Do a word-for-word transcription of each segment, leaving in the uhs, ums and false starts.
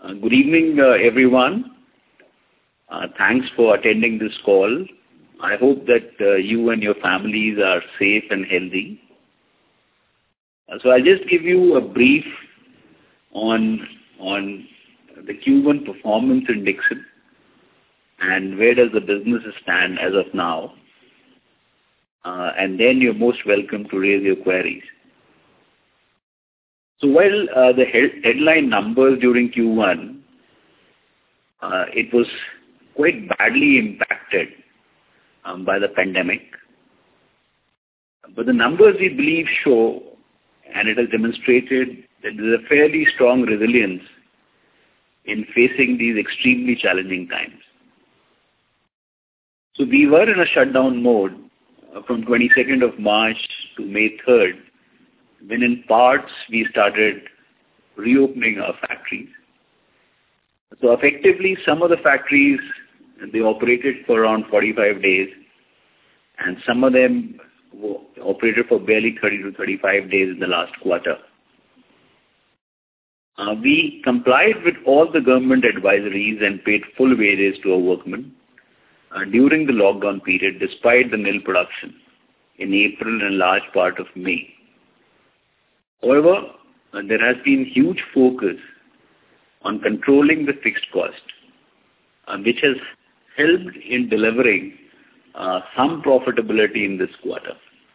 Uh, Good evening, uh, everyone. Uh, Thanks for attending this call. I hope that uh, you and your families are safe and healthy. Uh, So I'll just give you a brief on on the Q one performance in Dixon and where does the business stand as of now. Uh, And then you're most welcome to raise your queries. So while uh, the he- headline numbers during Q one, uh, it was quite badly impacted um, by the pandemic. But the numbers, we believe, show, and it has demonstrated that there's a fairly strong resilience in facing these extremely challenging times. So we were in a shutdown mode uh, from twenty-second of March to May third, when in parts we started reopening our factories. So effectively, some of the factories, they operated for around forty-five days, and some of them were operated for barely thirty to thirty-five days in the last quarter. Uh, we complied with all the government advisories and paid full wages to our workmen uh, during the lockdown period, despite the nil production in April and large part of May. However, uh, there has been huge focus on controlling the fixed cost, uh, which has helped in delivering uh, some profitability in this quarter.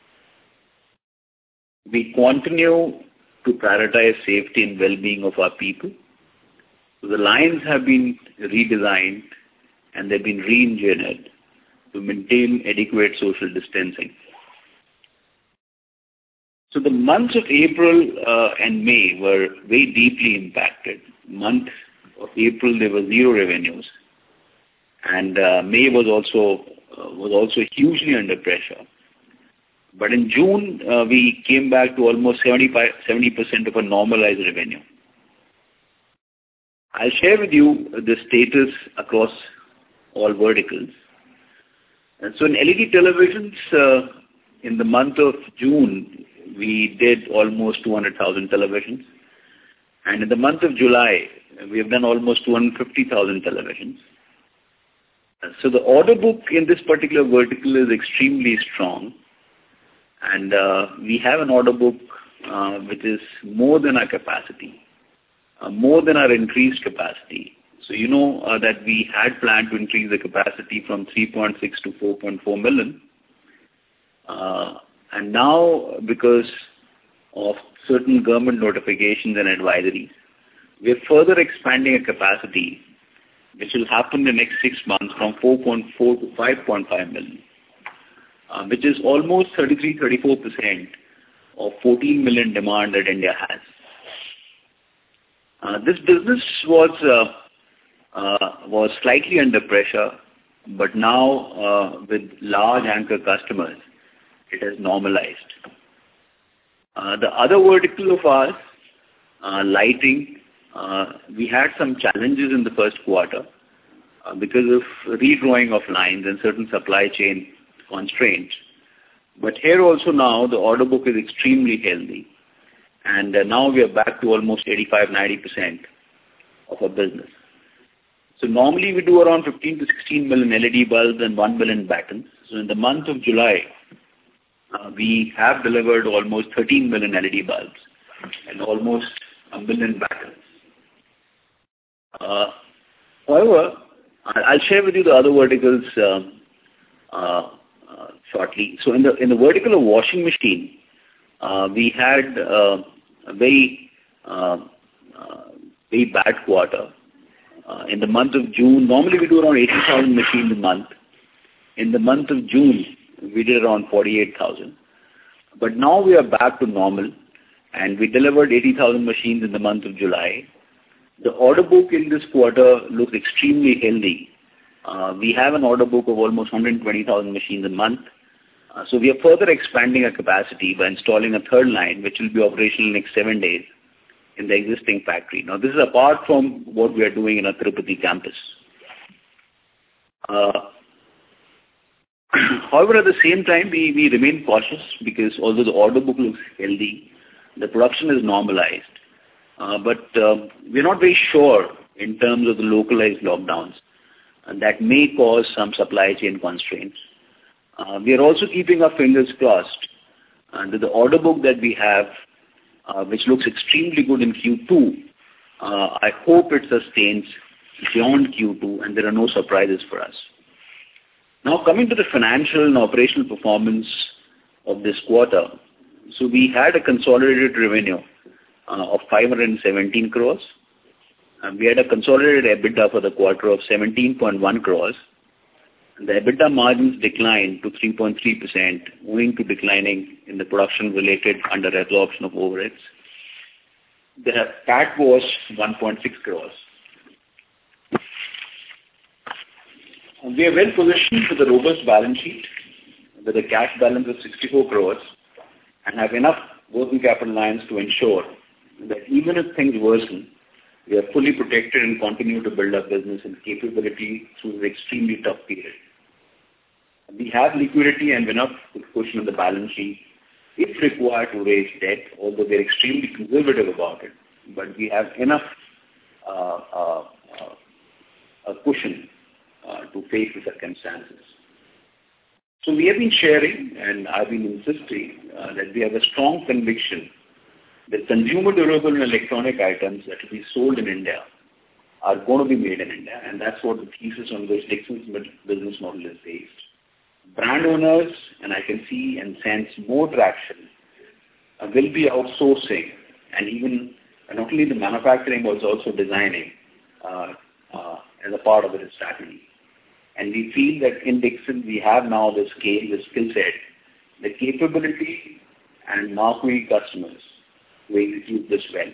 We continue to prioritize safety and well-being of our people. So the lines have been redesigned and they've been re-engineered to maintain adequate social distancing. So the months of April uh, and May were very deeply impacted. Month of April, there were zero revenues, and uh, May was also uh, was also hugely under pressure. But in June, uh, we came back to almost seventy-five, seventy percent of a normalized revenue. I'll share with you the status across all verticals. And so in L E D televisions, uh, in the month of June, we did almost two hundred thousand televisions. And in the month of July, we have done almost two hundred fifty thousand televisions. So the order book in this particular vertical is extremely strong. And uh, we have an order book uh, which is more than our capacity, uh, more than our increased capacity. So you know uh, that we had planned to increase the capacity from three point six to four point four million. Uh, and now, because of certain government notifications and advisories, we are further expanding a capacity which will happen in the next six months from four point four to five point five million, uh, which is almost thirty-three to thirty-four percent of fourteen million demand that India has. Uh, this business was uh, uh, was slightly under pressure, but now uh, with large anchor customers, it has normalized. Uh, the other vertical of ours, uh, lighting, uh, we had some challenges in the first quarter uh, because of redrawing of lines and certain supply chain constraints. But here also now the order book is extremely healthy, and uh, now we are back to almost eighty-five to ninety percent of our business. So normally we do around fifteen to sixteen million L E D bulbs and one million battens. So in the month of July, uh, we have delivered almost thirteen million L E D bulbs and almost a million battens. Uh, however, I'll share with you the other verticals uh, uh, uh, shortly. So in the in the vertical of washing machine, uh, we had uh, a very uh, uh, very bad quarter. Uh, in the month of June, normally we do around eighty thousand machines a month. In the month of June, we did around forty-eight thousand. But now we are back to normal, and we delivered eighty thousand machines in the month of July. The order book in this quarter looks extremely healthy. Uh, we have an order book of almost one hundred twenty thousand machines a month. Uh, so we are further expanding our capacity by installing a third line, which will be operational in the next seven days in the existing factory. Now, this is apart from what we are doing in our Tirupati campus. Uh, however, at the same time, we, we remain cautious because although the order book looks healthy, the production is normalized. Uh, but uh, we're not very sure in terms of the localized lockdowns, and that may cause some supply chain constraints. Uh, we are also keeping our fingers crossed and the order book that we have, uh, which looks extremely good in Q two, uh, I hope it sustains beyond Q two and there are no surprises for us. Now coming to the financial and operational performance of this quarter. So we had a consolidated revenue uh, of five hundred seventeen crores. And we had a consolidated EBITDA for the quarter of seventeen point one crores. The EBITDA margins declined to three point three percent owing to declining in the production-related under absorption of overheads. The P A T was one point six crores. And we are well positioned with a robust balance sheet with a cash balance of sixty-four crores and have enough working capital lines to ensure that even if things worsen, we are fully protected and continue to build our business and capability through an extremely tough period. We have liquidity and enough cushion on the balance sheet if required to raise debt, although we are extremely conservative about it. But we have enough uh, uh, uh, a cushion uh, to face the circumstances. So we have been sharing, and I've been insisting uh, that we have a strong conviction that consumer durable and electronic items that will be sold in India are going to be made in India, and that's what the thesis on which Dixon's business model is based. Brand owners, and I can see and sense more traction, uh, will be outsourcing, and even uh, not only the manufacturing but also designing uh, uh, as a part of the strategy. And we feel that in Dixon we have now the scale, the skill set, the capability and marquee customers to execute this well.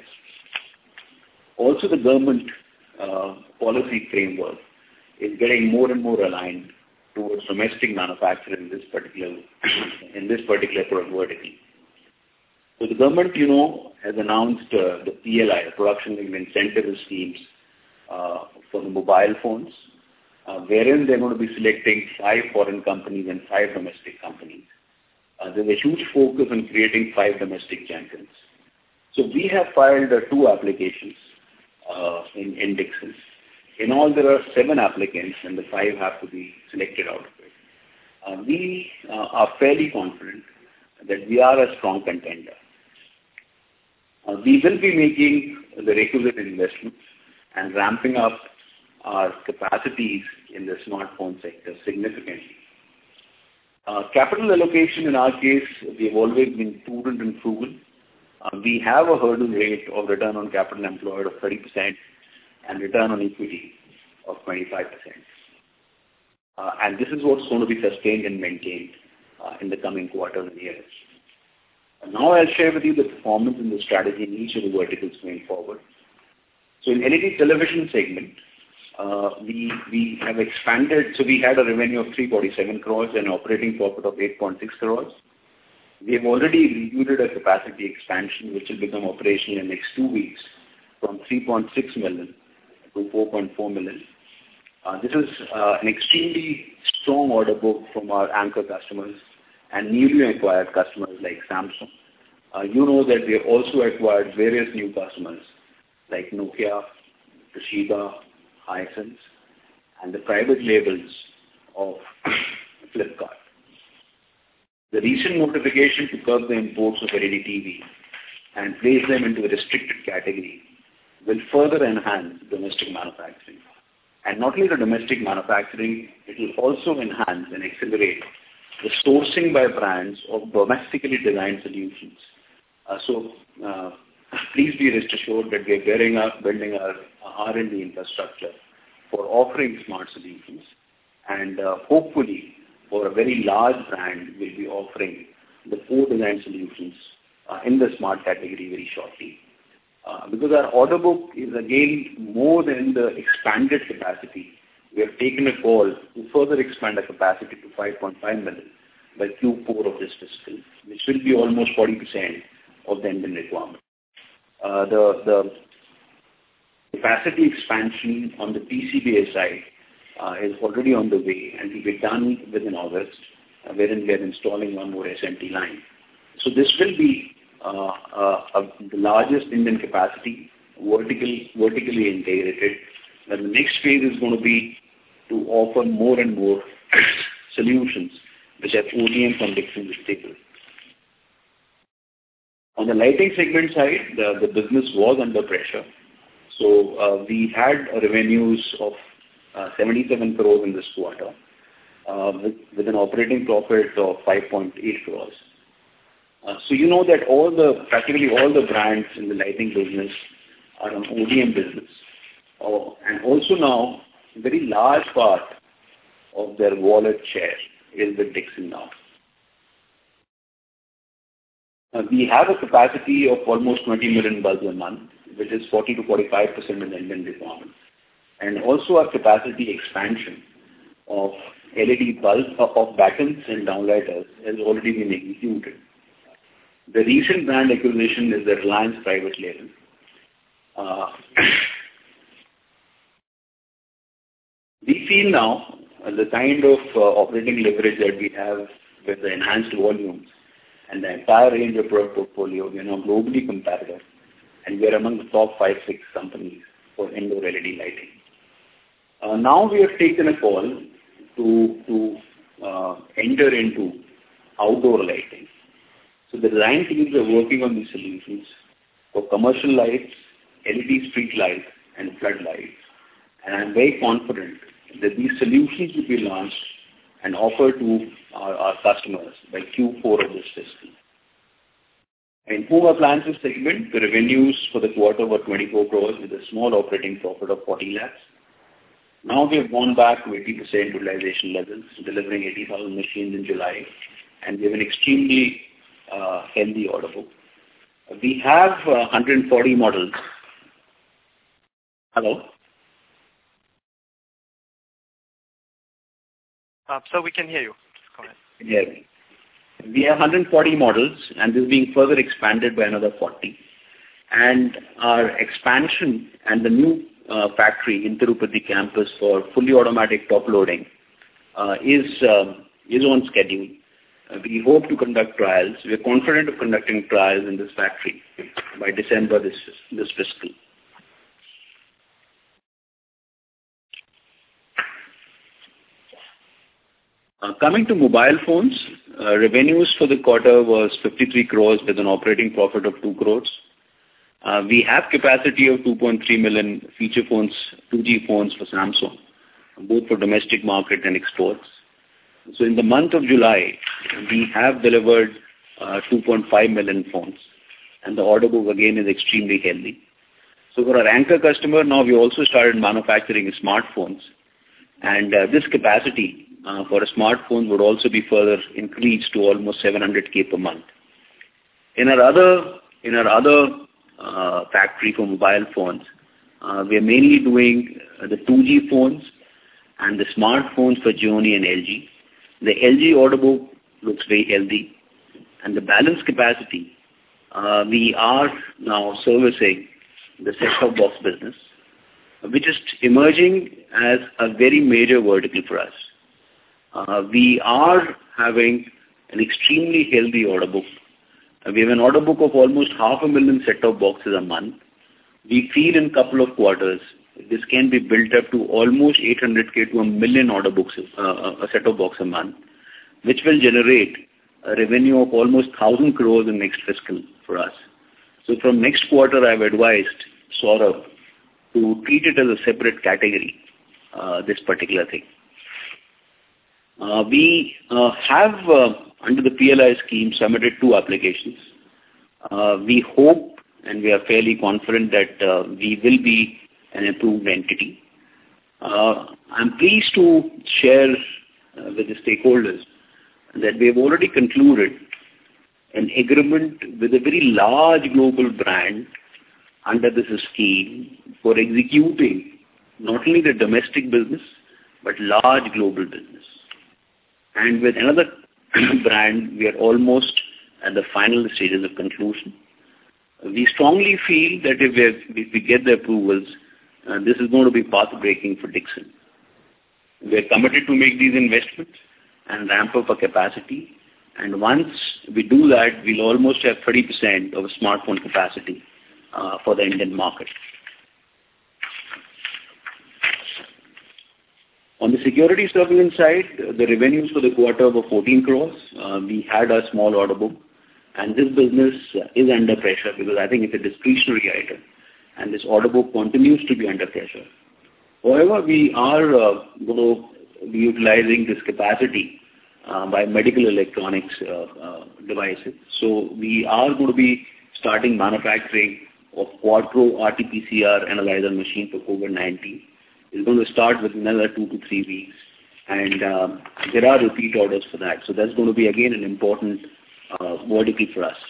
Also the government uh, policy framework is getting more and more aligned towards domestic manufacturing in this particular in this particular product vertical. So the government, you know, has announced uh, the P L I, the Production Linked Incentive Schemes uh, for the mobile phones, uh, wherein they're going to be selecting five foreign companies and five domestic companies. Uh, there's a huge focus on creating five domestic champions. So we have filed uh, two applications uh, in, in Dixon. In all, there are seven applicants, and the five have to be selected out of it. Uh, we uh, are fairly confident that we are a strong contender. Uh, we will be making the requisite investments and ramping up our capacities in the smartphone sector significantly. Uh, capital allocation, in our case, we have always been prudent and frugal. Uh, we have a hurdle rate of return on capital employed of thirty percent and return on equity of twenty-five percent. Uh, and this is what's going to be sustained and maintained uh, in the coming quarters and years. And now I'll share with you the performance and the strategy in each of the verticals going forward. So in L E D television segment, uh, we, we have expanded. So we had a revenue of three hundred forty-seven crores and operating profit of eight point six crores. We have already executed a capacity expansion which will become operational in the next two weeks from three point six million to four point four million. Uh, this is uh, an extremely strong order book from our anchor customers and newly acquired customers like Samsung. Uh, you know that we have also acquired various new customers like Nokia, Toshiba, Hisense, and the private labels of Flipkart. The recent notification to curb the imports of L E D T V and place them into a restricted category will further enhance domestic manufacturing. And not only the domestic manufacturing, it will also enhance and accelerate the sourcing by brands of domestically designed solutions. Uh, so uh, please be rest assured that we are gearing up, building our R and D infrastructure for offering smart solutions, and uh, hopefully for a very large brand will be offering the core design solutions uh, in the smart category very shortly. Uh, because our order book is again more than the expanded capacity, we have taken a call to further expand our capacity to five point five million by Q four of this fiscal, which will be almost forty percent of the Indian requirement. Uh, the, the capacity expansion on the P C B A side uh, is already on the way and will be done within August, uh, wherein we are installing one more S M T line. So this will be Uh, uh, uh, the largest Indian capacity, vertical, vertically integrated And the next phase is going to be to offer more and more solutions which have O D M from Dixon stable. On the lighting segment side, the, the business was under pressure. So uh, we had revenues of uh, seventy-seven crores in this quarter uh, with, with an operating profit of five point eight crores. Uh, so you know that all the, practically all the brands in the lighting business are an O D M business. Uh, and also now, a very large part of their wallet share is with Dixon now. Uh, we have a capacity of almost twenty million bulbs a month, which is forty to forty-five percent of the Indian requirement. And also our capacity expansion of L E D bulbs, of battens and downlighters has already been executed. The recent brand acquisition is the Reliance private label. Uh, we feel now uh, the kind of uh, operating leverage that we have with the enhanced volumes and the entire range of product portfolio, we are now globally competitive, and we are among the top five, six companies for indoor L E D lighting. Uh, now we have taken a call to, to uh, enter into outdoor lighting. So the design teams are working on these solutions for commercial lights, L E D street lights, and floodlights. And I'm very confident that these solutions will be launched and offered to our, our customers by Q four of this fiscal. In home appliances segment, the revenues for the quarter were twenty-four crores with a small operating profit of forty lakhs. Now we have gone back to eighty percent utilization levels, delivering eighty thousand machines in July, and we have an extremely uh, healthy order book. We have uh, one hundred forty models. Hello? Uh, so we can hear you. Go ahead. Yeah. We have one hundred forty models, and this is being further expanded by another forty. And our expansion and the new uh, factory in Tirupati campus for fully automatic top loading uh, is um, is on schedule. Uh, we hope to conduct trials. We are confident of conducting trials in this factory by December this this fiscal. Uh, coming to mobile phones, uh, revenues for the quarter was fifty-three crores with an operating profit of two crores. Uh, we have capacity of two point three million feature phones, two G phones for Samsung, both for domestic market and exports. So in the month of July, we have delivered uh, two point five million phones, and the order book again is extremely healthy. So for our anchor customer, now we also started manufacturing smartphones, and uh, this capacity Uh, for a smartphone would also be further increased to almost seven hundred K per month. In our other, in our other uh, factory for mobile phones, uh, we are mainly doing uh, the two G phones and the smartphones for Xiaomi and L G. The L G order book looks very healthy, and the balance capacity, uh, we are now servicing the set-top box business, which is emerging as a very major vertical for us. Uh, we are having an extremely healthy order book. Uh, we have an order book of almost half a million set-top boxes a month. We feel in a couple of quarters, this can be built up to almost eight hundred K to a million order books, uh, a set-top box a month, which will generate a revenue of almost one thousand crores in next fiscal for us. So from next quarter, I've advised Saurabh to treat it as a separate category, uh, this particular thing. Uh, we uh, have, uh, under the P L I scheme, submitted two applications. Uh, we hope and we are fairly confident that uh, we will be an approved entity. Uh, I'm pleased to share uh, with the stakeholders that we have already concluded an agreement with a very large global brand under this scheme for executing not only the domestic business, but large global business. And with another brand, we are almost at the final stages of conclusion. We strongly feel that if we, have, if we get the approvals, uh, this is going to be path-breaking for Dixon. We are committed to make these investments and ramp up our capacity. And once we do that, we'll almost have thirty percent of smartphone capacity uh, for the Indian market. On the security surveillance side, the revenues for the quarter were fourteen crores. Uh, we had a small order book, and this business is under pressure because I think it's a discretionary item, and this order book continues to be under pressure. However, we are uh, going to be utilizing this capacity uh, by medical electronics uh, uh, devices. So we are going to be starting manufacturing of Quadro R T P C R analyzer machine for COVID nineteen. It's going to start with another two to three weeks, and um, there are repeat orders for that. So that's going to be again an important uh, vertical for us.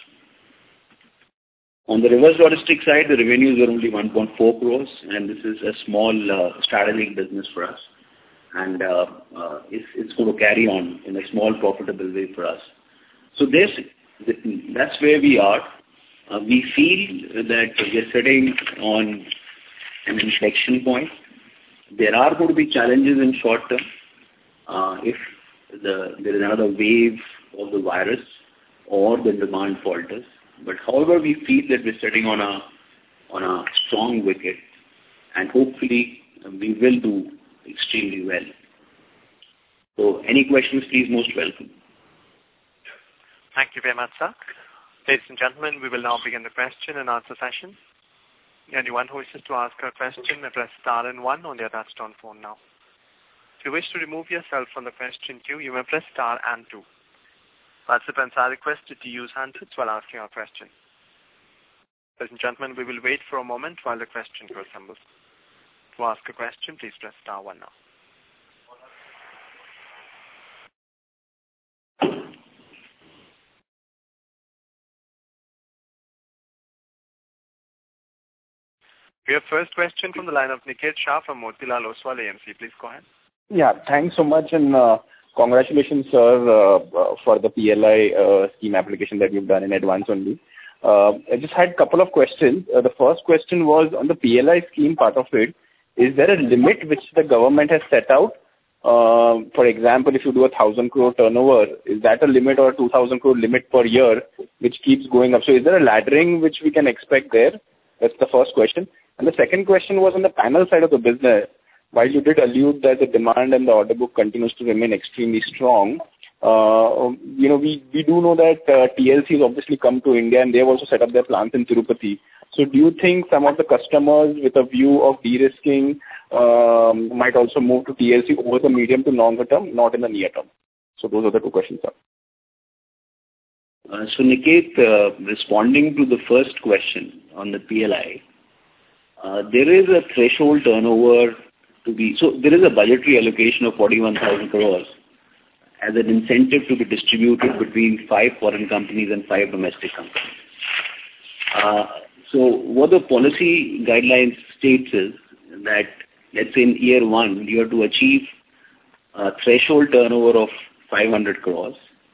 On the reverse logistics side, the revenues were only one point four crores, and this is a small uh, strategic business for us, and uh, uh, it's, it's going to carry on in a small profitable way for us. So this, that's where we are. Uh, we feel that we're sitting on an inflection point. There are going to be challenges in short term uh, if the, there is another wave of the virus or the demand falters. But however, we feel that we're sitting on a on a strong wicket, and hopefully uh, we will do extremely well. So, any questions, please, most welcome. Thank you very much, sir. Ladies and gentlemen, we will now begin the question and answer session. Anyone who wishes to ask a question may press star and one on their touchtone phone now. If you wish to remove yourself from the question queue, you may press star and two. Participants are requested to use handsets while asking a question. Ladies and gentlemen, we will wait for a moment while the question queue assembles. To ask a question, please press star one now. We have first question from the line of Niket Shah from Motilal Oswal A M C. Please go ahead. Yeah, thanks so much, and uh, congratulations, sir, uh, uh, for the P L I uh, scheme application that you've done in advance only. Uh, I just had a couple of questions. Uh, the first question was on the P L I scheme part of it. Is there a limit which the government has set out? Uh, for example, if you do a thousand crore turnover, is that a limit or a two thousand crore limit per year, which keeps going up? So is there a laddering which we can expect there? That's the first question. And the second question was on the panel side of the business. While you did allude that the demand and the order book continues to remain extremely strong, uh, you know, we, we do know that uh, T L Cs obviously come to India and they have also set up their plants in Tirupati. So do you think some of the customers with a view of de-risking um, might also move to T L C over the medium to longer term, not in the near term? So those are the two questions, sir. Uh, so Niket, uh, responding to the first question on the P L I, uh, there is a threshold turnover to be, so there is a budgetary allocation of forty-one thousand crores as an incentive to be distributed between five foreign companies and five domestic companies. Uh, so what the policy guidelines states is that, let's say in year one, you have to achieve a threshold turnover of five hundred crores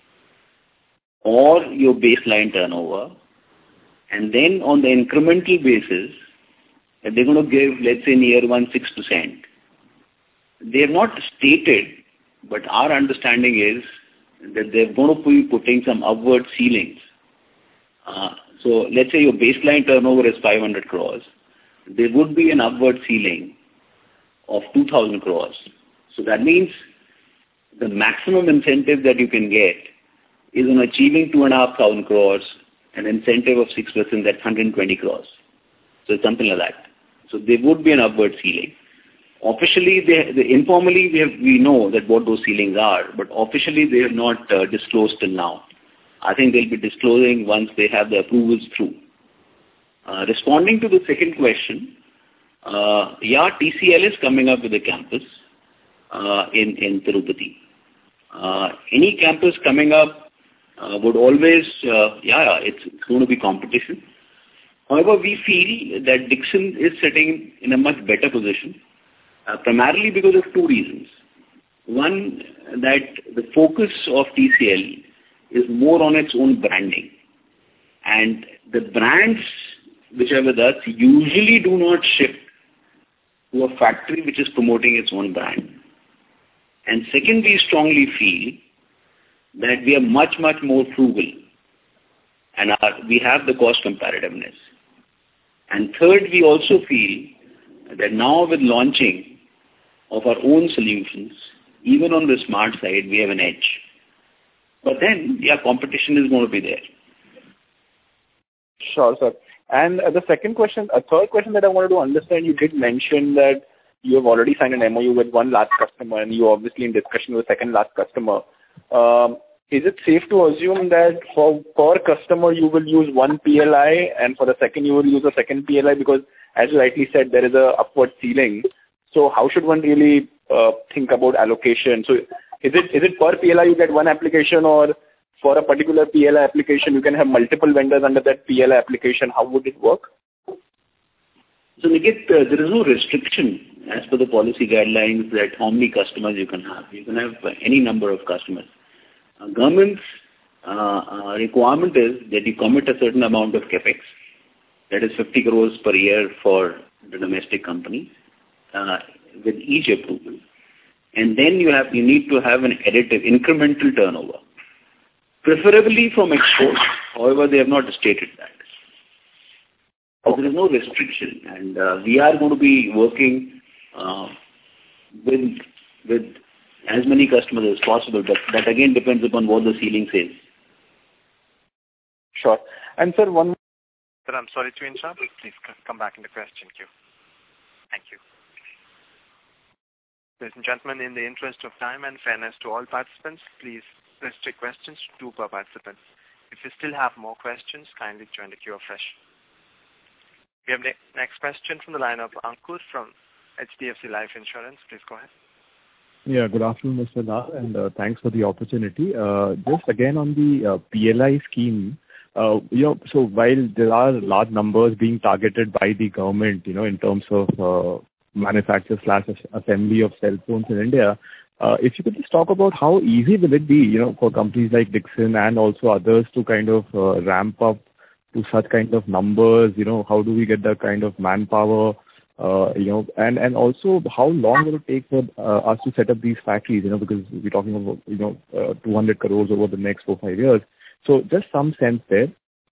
or your baseline turnover, and then on the incremental basis, they're going to give, let's say in year one, six percent. They have not stated, but our understanding is that they're going to be putting some upward ceilings. Uh, so let's say your baseline turnover is five hundred crores. There would be an upward ceiling of two thousand crores. So that means the maximum incentive that you can get is on achieving two and a half thousand crores, an incentive of six percent, that's one hundred twenty crores. So it's something like that. So there would be an upward ceiling. Officially, they, they, informally, we, have, we know that what those ceilings are, but officially they have not uh, disclosed till now. I think they'll be disclosing once they have the approvals through. Uh, responding to the second question, uh, yeah, T C L is coming up with a campus uh, in, in Tirupati. Uh, any campus coming up uh, would always, uh, yeah, yeah it's, it's going to be competition. However, we feel that Dixon is sitting in a much better position. Uh, primarily because of two reasons. One, that the focus of T C L is more on its own branding. And the brands which are with us usually do not ship to a factory which is promoting its own brand. And second, we strongly feel that we are much, much more frugal and are, we have the cost competitiveness. And third, we also feel that now with launching of our own solutions, even on the smart side, we have an edge. But then, yeah, competition is going to be there. Sure, sir. And uh, the second question, a third question that I wanted to understand, you did mention that you have already signed an M O U with one large customer and you are obviously in discussion with a second large customer. Um, is it safe to assume that for per customer you will use one P L I and for the second you will use a second P L I? Because as you rightly said, there is a upward ceiling. So how should one really uh, think about allocation? So is it is it per P L I you get one application, or for a particular P L I application you can have multiple vendors under that P L I application? How would it work? So Niket, uh, there is no restriction as per the policy guidelines that how many customers you can have. You can have uh, any number of customers. Uh, government's uh, uh, requirement is that you commit a certain amount of capex, that is fifty crores per year for the domestic company, uh, with each approval. And then you have you need to have an additive incremental turnover, preferably from exports. However, they have not stated that. So there is no restriction, and uh, we are going to be working uh, with with as many customers as possible, but that again depends upon what the ceiling says. Sure. And sir, one... Sir, I'm sorry to interrupt. Please come back in the question queue. Thank you. Ladies and gentlemen, in the interest of time and fairness to all participants, please restrict questions to two per participant. If you still have more questions, kindly join the queue afresh. We have the next question from the line of Ankur from H D F C Life Insurance. Please go ahead. Yeah, good afternoon, Mister Lal, and uh, thanks for the opportunity. Uh, just again on the uh, P L I scheme, uh, you know, so while there are large numbers being targeted by the government, you know, in terms of uh, manufacture slash assembly of cell phones in India, uh, if you could just talk about how easy will it be, you know, for companies like Dixon and also others to kind of uh, ramp up to such kind of numbers, you know, how do we get that kind of manpower, uh, you know, and, and also how long will it take for uh, us to set up these factories, you know, because we're talking about, you know, uh, two hundred crores over the next four, five years. So just some sense there.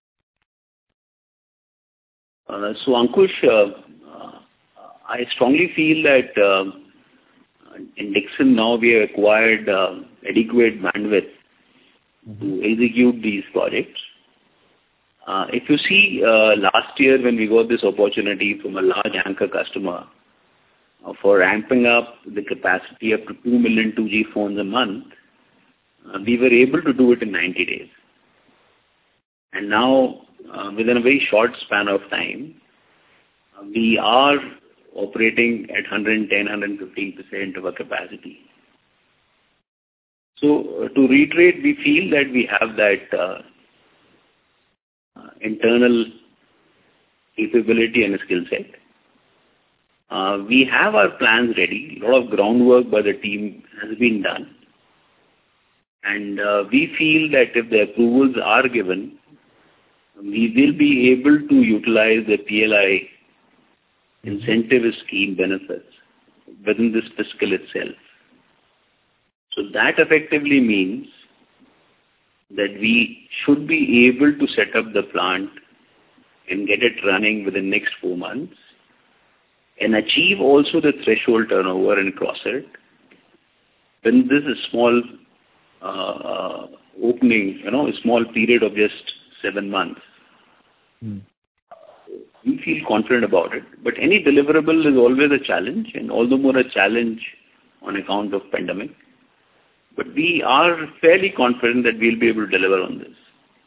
Uh, so Ankush, uh, uh, I strongly feel that uh, in Dixon now we have acquired uh, adequate bandwidth mm-hmm. to execute these projects. Uh, if you see, uh, last year when we got this opportunity from a large anchor customer uh, for ramping up the capacity up to two million two G phones a month, uh, we were able to do it in ninety days. And now, uh, within a very short span of time, uh, we are operating at one hundred ten, one hundred fifteen percent of our capacity. So, uh, to reiterate, we feel that we have that uh, Uh, internal capability and skill set. Uh, we have our plans ready. A lot of groundwork by the team has been done. And uh, we feel that if the approvals are given, we will be able to utilize the P L I incentive scheme benefits within this fiscal itself. So that effectively means that we should be able to set up the plant and get it running within the next four months and achieve also the threshold turnover and cross it. When this is small uh, uh, opening, you know, a small period of just seven months, hmm. we feel confident about it. But any deliverable is always a challenge, and all the more a challenge on account of pandemic. But we are fairly confident that we'll be able to deliver on this.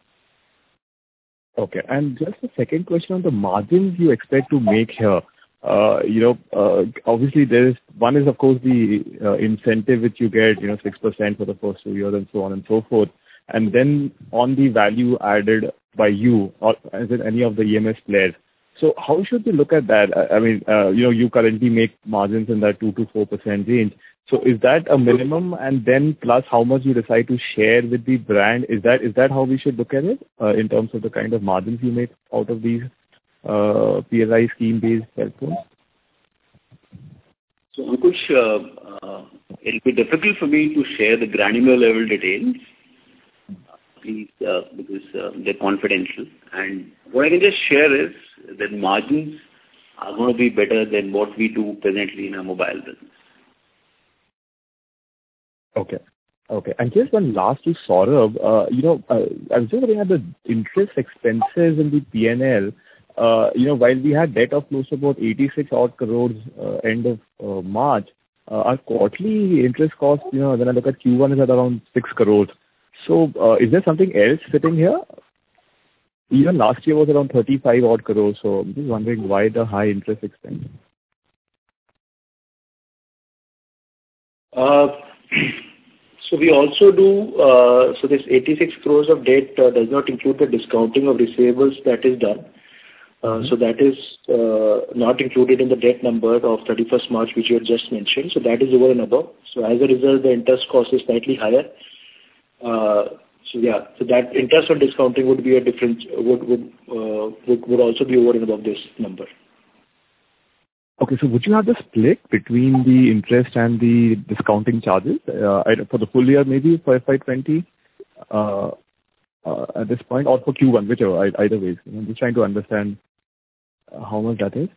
Okay. And just a second question on the margins you expect to make here. Uh, you know, uh, obviously there is, one is of course the uh, incentive which you get, you know, six percent for the first two years and so on and so forth. And then on the value added by you or as in any of the E M S players. So how should we look at that? I, I mean, uh, you know, you currently make margins in that two to four percent range. So is that a minimum, and then plus how much you decide to share with the brand? Is that is that how we should look at it uh, in terms of the kind of margins you make out of these uh, P L I scheme-based cell phones? So Ankush, uh, uh, it will be difficult for me to share the granular level details, please, uh, because uh, they're confidential. And what I can just share is that margins are going to be better than what we do presently in our mobile business. Okay. Okay. And just one last to Saurabh. Uh, you know, uh, I was just looking at the interest expenses in the P and L. Uh, you know, while we had debt of close to about eighty-six odd crores uh, end of uh, March, uh, our quarterly interest cost, you know, when I look at Q one is at around six crores. So, uh, is there something else sitting here? Even last year was around thirty-five odd crores. So, I'm just wondering why the high interest expense. Uh, So we also do, uh, so this eighty-six crores of debt uh, does not include the discounting of receivables that is done. Uh, mm-hmm. So that is uh, not included in the debt number of thirty-first March, which you had just mentioned. So that is over and above. So as a result, the interest cost is slightly higher. Uh, so yeah, so that interest on discounting would be a different, would would, uh, would would also be over and above this number. Okay, so would you have the split between the interest and the discounting charges uh, for the full year, maybe for F Y twenty uh, uh, at this point, or for Q one, whichever, either way. I'm just trying to understand how much that is.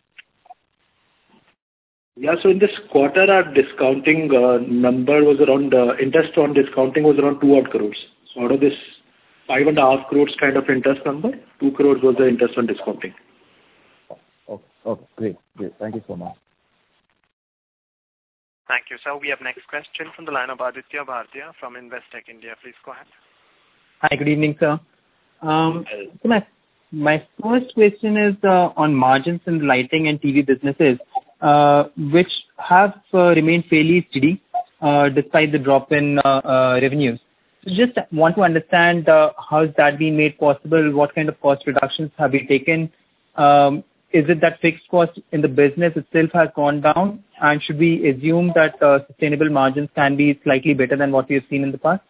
Yeah, so in this quarter, our discounting uh, number was around, uh, interest on discounting was around two odd crores. So out of this five and a half crores kind of interest number, two crores was the interest on discounting. Okay, okay, great, great. Thank you so much. Thank you, sir. We have next question from the line of Aditya Bhartia from Investec India. Please go ahead. Hi, good evening, sir. Um, so my, my first question is uh, on margins in the lighting and T V businesses, uh, which have uh, remained fairly steady uh, despite the drop in uh, uh, revenues. So just want to understand uh, how has that been made possible? What kind of cost reductions have been taken? Um, Is it that fixed cost in the business itself has gone down? And should we assume that uh, sustainable margins can be slightly better than what we have seen in the past?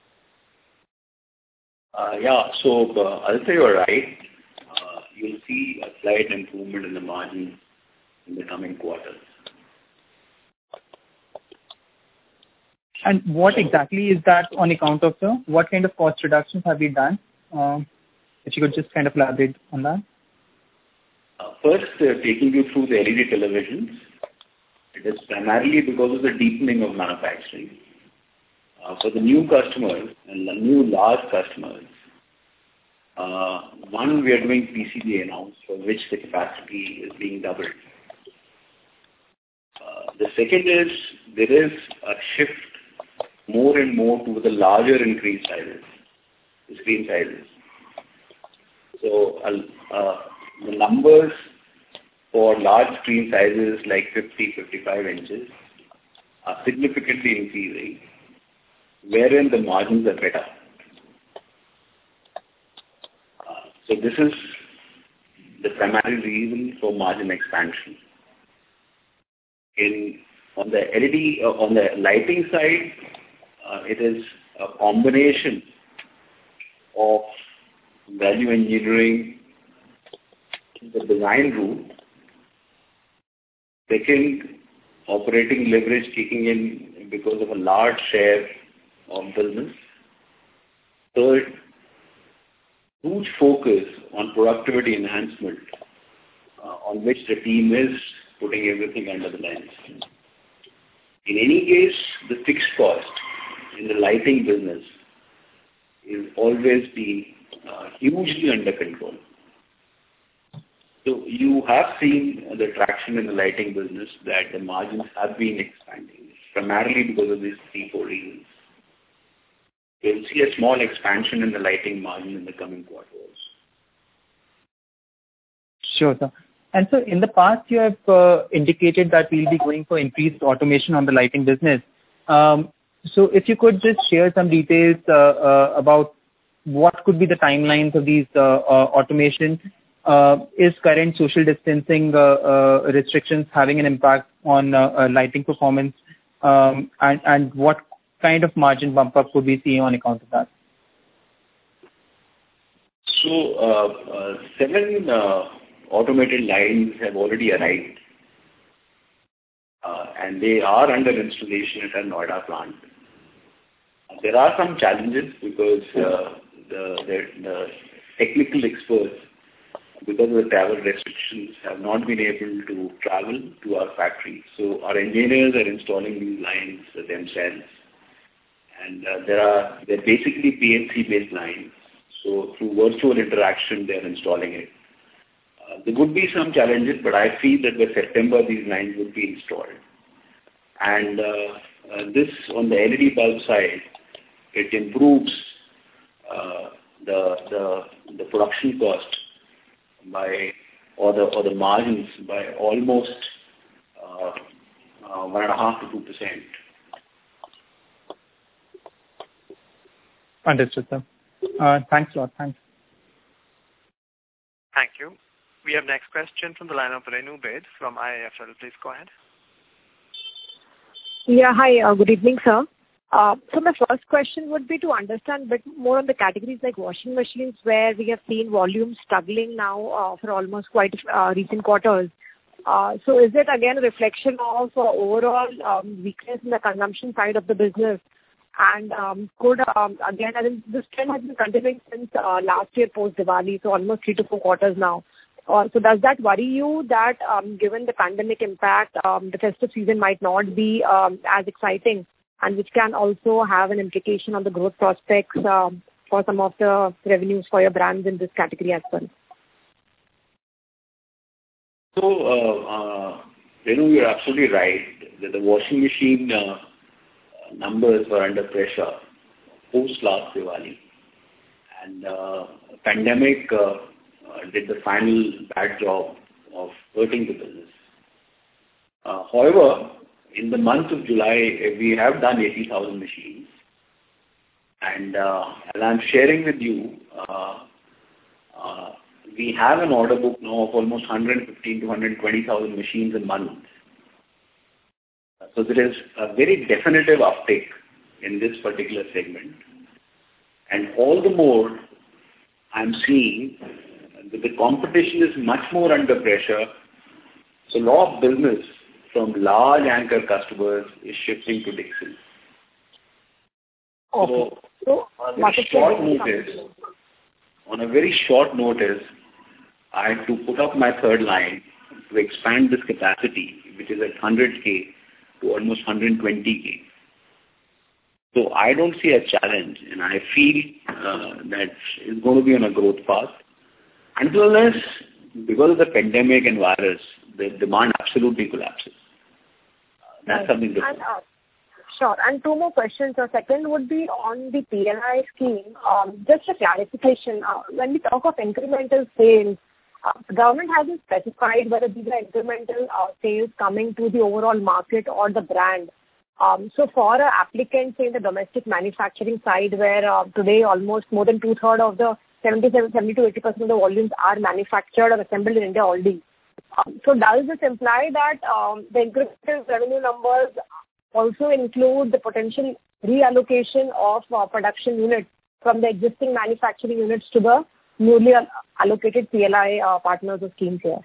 Uh, yeah, so uh, I'll say you're right. Uh, you'll see a slight improvement in the margin in the coming quarters. And what exactly is that on account of, sir? What kind of cost reductions have we done? Um, if you could just kind of elaborate on that. Uh, first, uh, taking you through the L E D televisions, it is primarily because of the deepening of manufacturing. Uh, for the new customers and the new large customers, uh, one, we are doing P C B A now, for which the capacity is being doubled. Uh, the second is there is a shift more and more to the larger increased sizes, the screen sizes. So, uh, the numbers for large screen sizes like fifty, fifty-five inches are significantly increasing, wherein the margins are better. Uh, so this is the primary reason for margin expansion. In on the L E D, uh, on the lighting side, uh, it is a combination of value engineering, the design route. Second, operating leverage kicking in because of a large share of business. Third, huge focus on productivity enhancement, uh, on which the team is putting everything under the lens. In any case, the fixed cost in the lighting business is always been uh, hugely under control. So you have seen the traction in the lighting business that the margins have been expanding, primarily because of these three, four reasons. You'll see a small expansion in the lighting margin in the coming quarters. Sure, sir. And so in the past, you have uh, indicated that we'll be going for increased automation on the lighting business. Um, so if you could just share some details uh, uh, about what could be the timelines of these uh, uh, automation. Uh, is current social distancing uh, uh, restrictions having an impact on uh, uh, lighting performance, um, and, and what kind of margin bump up could we see on account of that? So, uh, uh, seven uh, automated lines have already arrived, uh, and they are under installation at our Noida plant. There are some challenges because uh, the, the, the technical experts, because of the travel restrictions, have not been able to travel to our factory. So our engineers are installing these lines themselves. And uh, there are they're basically P L C-based lines. So through virtual interaction, they're installing it. Uh, there would be some challenges, but I feel that by September, these lines would be installed. And uh, uh, this, on the L E D bulb side, it improves uh, the, the the production cost by, or the or the margins by almost uh, uh, one and a half to two percent. Understood, sir. Uh, thanks a lot. Thanks. Thank you. We have next question from the line of Renu Baid from I I F L. Please go ahead. Yeah, hi. Uh, good evening, sir. Uh, so my first question would be to understand a bit more on the categories like washing machines, where we have seen volumes struggling now uh, for almost quite uh, recent quarters. Uh, so is it again a reflection of uh, overall um, weakness in the consumption side of the business? And um, could, um, again, I think this trend has been continuing since uh, last year post-Diwali, so almost three to four quarters now. Uh, so does that worry you that um, given the pandemic impact, um, the festive season might not be um, as exciting, and which can also have an implication on the growth prospects um, for some of the revenues for your brands in this category as well? So, uh, uh, Renu, you're absolutely right that the washing machine uh, numbers were under pressure post last Diwali, and uh, pandemic uh, uh, did the final bad job of hurting the business. Uh, however, in the month of July, we have done eighty thousand machines, and uh, as I'm sharing with you, uh, uh, we have an order book now of almost one hundred fifteen to one hundred twenty thousand machines a month. So there is a very definitive uptick in this particular segment. And all the more, I'm seeing that the competition is much more under pressure. So a lot of business from large anchor customers is shifting to Dixon. Okay. So, on a very short notice, on a very short notice, I had to put up my third line to expand this capacity, which is at one hundred K, to almost one hundred twenty K. So I don't see a challenge, and I feel uh, that it's going to be on a growth path. Until unless, because of the pandemic and virus, the demand absolutely collapses. Uh, that's right. Something different. And, uh, sure. And two more questions. The second would be on the P L I scheme. Um, just a clarification. Uh, when we talk of incremental sales, Uh, the government hasn't specified whether these are incremental uh, sales coming to the overall market or the brand. Um, so for an applicant, say, in the domestic manufacturing side, where uh, today almost more than two-thirds of the seventy-seven, seventy to eighty percent of the volumes are manufactured or assembled in India already. Um, so does this imply that um, the incremental revenue numbers also include the potential reallocation of uh, production units from the existing manufacturing units to the newly allocated P L I uh, partners or schemes here?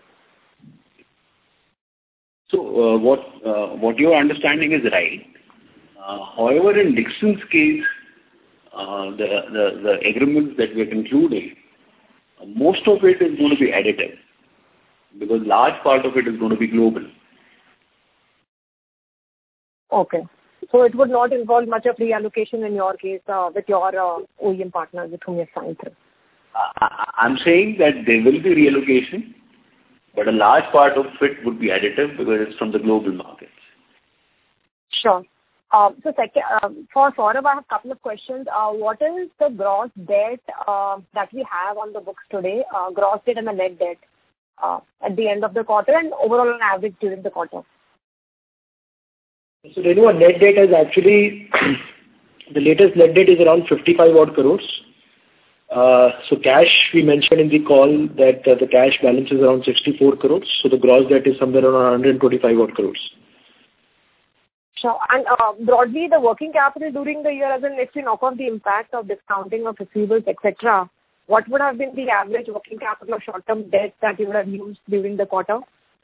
So uh, what uh, what your understanding is right. Uh, however, in Dixon's case, uh, the, the the agreements that we're concluding, uh, most of it is going to be additive, because large part of it is going to be global. Okay. So it would not involve much of reallocation in your case uh, with your uh, O E M partners with whom you're signed through. I'm saying that there will be reallocation, but a large part of it would be additive because it's from the global markets. Sure. Uh, so second, uh, for Saurabh, I have a couple of questions. Uh, what is the gross debt uh, that we have on the books today, uh, gross debt and the net debt uh, at the end of the quarter and overall on average during the quarter? So, you know, net debt is actually, the latest net debt is around fifty-five odd crores. Uh, so cash, we mentioned in the call that uh, the cash balance is around sixty-four crores. So the gross debt is somewhere around one hundred twenty-five odd crores. Sure. And uh, broadly, the working capital during the year, as in if we knock off the impact of discounting of receivables, et cetera, what would have been the average working capital or short-term debt that you would have used during the quarter?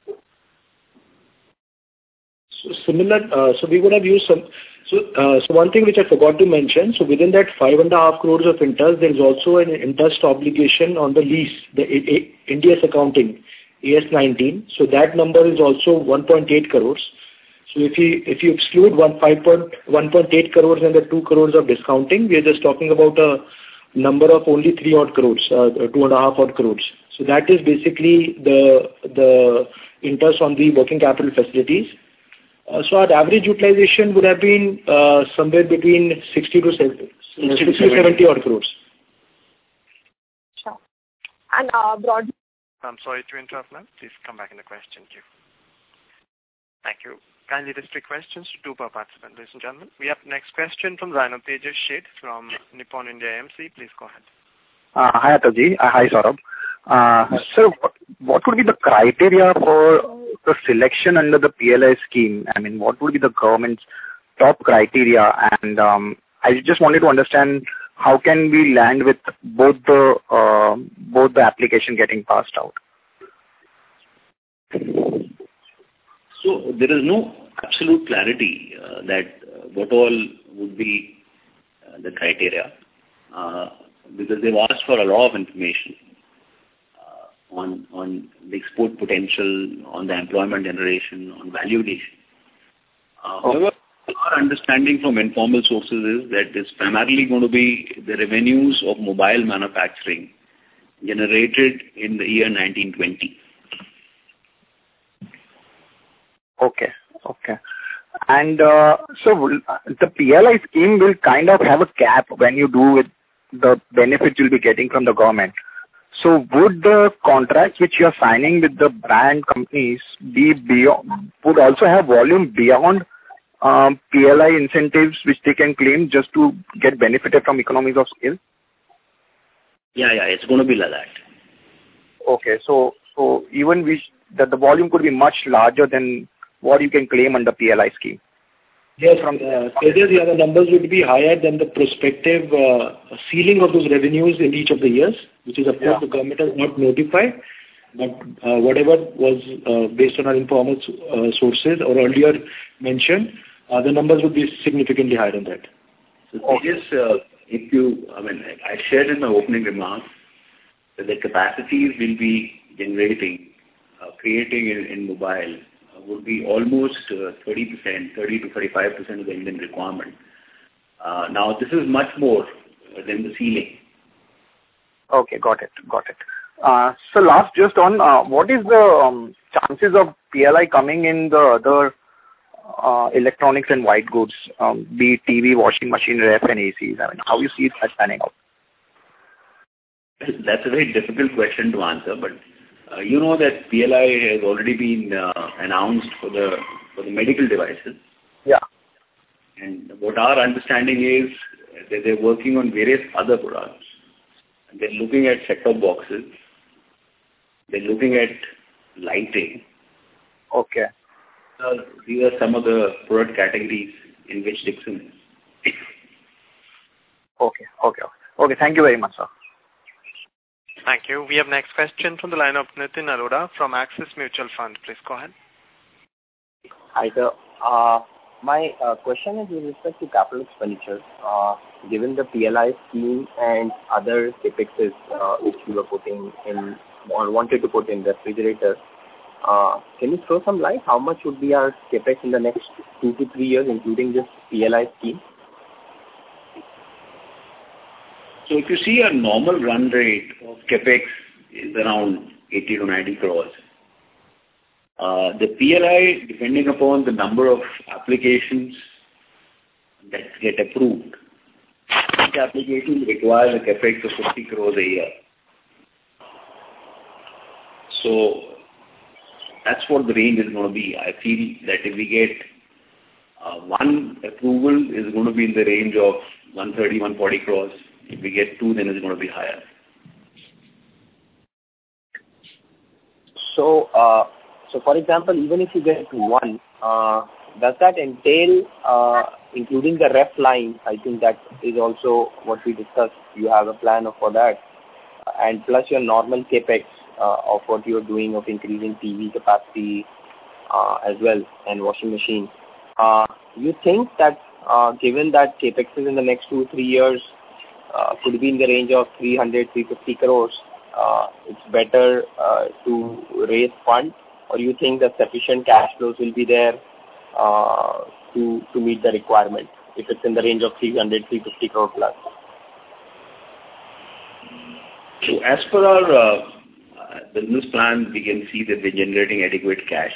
So similar, uh, so we would have used some. So, uh, so one thing which I forgot to mention. So within that five and a half crores of interest, there is also an interest obligation on the lease, the A- A- India's accounting, A S nineteen. So that number is also one point eight crores. So if you if you exclude one point eight crores and the two crores of discounting, we are just talking about a number of only three odd crores, uh, two and a half odd crores. So that is basically the the interest on the working capital facilities. Uh, so our average utilization would have been uh, somewhere between sixty to seventy odd crores. Sure. And uh, broadly. I'm sorry to interrupt, ma'am. Please come back in the question queue. Thank you. Kindly restrict questions to two per participant, ladies and gentlemen. We have next question from Zainab Tejas Sheth from Nippon India A M C. Please go ahead. Uh, hi, Atalji. Uh, hi, Saurabh. Uh, sir, what, what would be the criteria for the selection under the P L I scheme? I mean, what would be the government's top criteria? And um, I just wanted to understand how can we land with both the uh, both the application getting passed out? So there is no absolute clarity uh, that uh, what all would be uh, the criteria uh, because they've asked for a lot of information uh, on on the export potential, on the employment generation, on value addition. Uh, however, our understanding from informal sources is that it's primarily going to be the revenues of mobile manufacturing generated in the year nineteen twenty. Okay, okay. And uh, so the P L I scheme will kind of have a cap when you do with the benefits you'll be getting from the government. So would the contracts which you're signing with the brand companies be beyond, would also have volume beyond um, P L I incentives which they can claim just to get benefited from economies of scale? Yeah, yeah, it's going to be like that. Okay, so so even we that the volume could be much larger than what you can claim under P L I scheme. Yes, from uh, yeah, the numbers would be higher than the prospective uh, ceiling of those revenues in each of the years, which is of course yeah. the government has not notified, but uh, whatever was uh, based on our informal uh, sources or earlier mentioned, uh, the numbers would be significantly higher than that. So okay. Yes, uh, if you, I mean, I shared in my opening remarks that the capacities will be generating, uh, creating in, in mobile would be almost uh, thirty percent, thirty to thirty-five percent of the Indian requirement. Uh, now, this is much more than the ceiling. Okay, got it, got it. Uh, so last, just on, uh, what is the um, chances of P L I coming in the other uh, electronics and white goods, um, be it T V, washing machine, ref and A Cs? I mean, how you see that panning out? That's a very difficult question to answer, but Uh, you know that P L I has already been uh, announced for the for the medical devices. Yeah. And what our understanding is that they're working on various other products. They're looking at set-top boxes. They're looking at lighting. Okay. Uh, these are some of the product categories in which Dixon is. Okay. Okay. Okay. Thank you very much, sir. Thank you. We have next question from the line of Nitin Arora from Axis Mutual Fund. Please go ahead. Hi, sir. Uh, my uh, question is with respect to capital expenditures. Uh, given the P L I scheme and other capexes uh, which you were putting in or wanted to put in refrigerators, uh, can you throw some light? How much would be our capex in the next two to three years, including this P L I scheme? So if you see a normal run rate of capex is around eighty to ninety crores. Uh, the P L I, depending upon the number of applications that get approved, each application requires a capex of fifty crores a year. So that's what the range is going to be. I feel that if we get uh, one approval is going to be in the range of one thirty, one forty crores. If we get two, then it's going to be higher. So, uh, so for example, even if you get one, uh, does that entail, uh, including the ref line? I think that is also what we discussed. You have a plan for that, and plus your normal capex uh, of what you are doing of increasing T V capacity uh, as well and washing machine. Uh, you think that uh, given that capex is in the next two three years. Uh, could be in the range of three hundred, three fifty crores. Uh, it's better uh, to raise funds, or you think that sufficient cash flows will be there uh, to to meet the requirement, if it's in the range of three hundred, three hundred fifty crore plus? So as per our uh, business plan, we can see that we're generating adequate cash.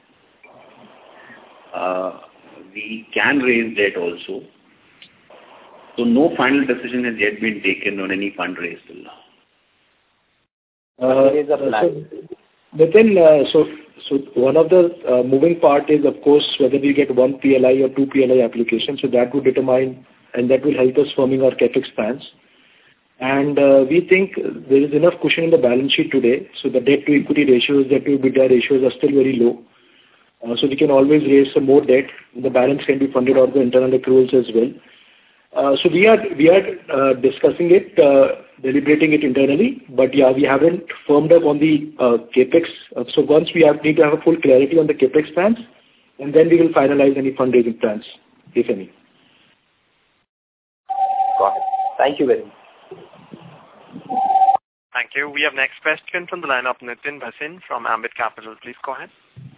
Uh, we can raise debt also. So no final decision has yet been taken on any fundraise till now. Uh, There is a plan. So, Nitin, uh, so so one of the uh, moving part is, of course, whether we get one P L I or two P L I applications. So that would determine, and that will help us forming our capex plans. And uh, we think there is enough cushion in the balance sheet today. So the debt to equity ratios, debt to EBITDA ratios are still very low. Uh, so we can always raise some more debt. The balance can be funded out of the internal accruals as well. Uh, so we are we are uh, discussing it, uh, deliberating it internally. But yeah, we haven't firmed up on the uh, capex. Uh, so once we have, need to have a full clarity on the capex plans, and then we will finalize any fundraising plans, if any. Got it. Thank you very much. Thank you. We have next question from the line of Nitin Bhasin from Ambit Capital. Please go ahead.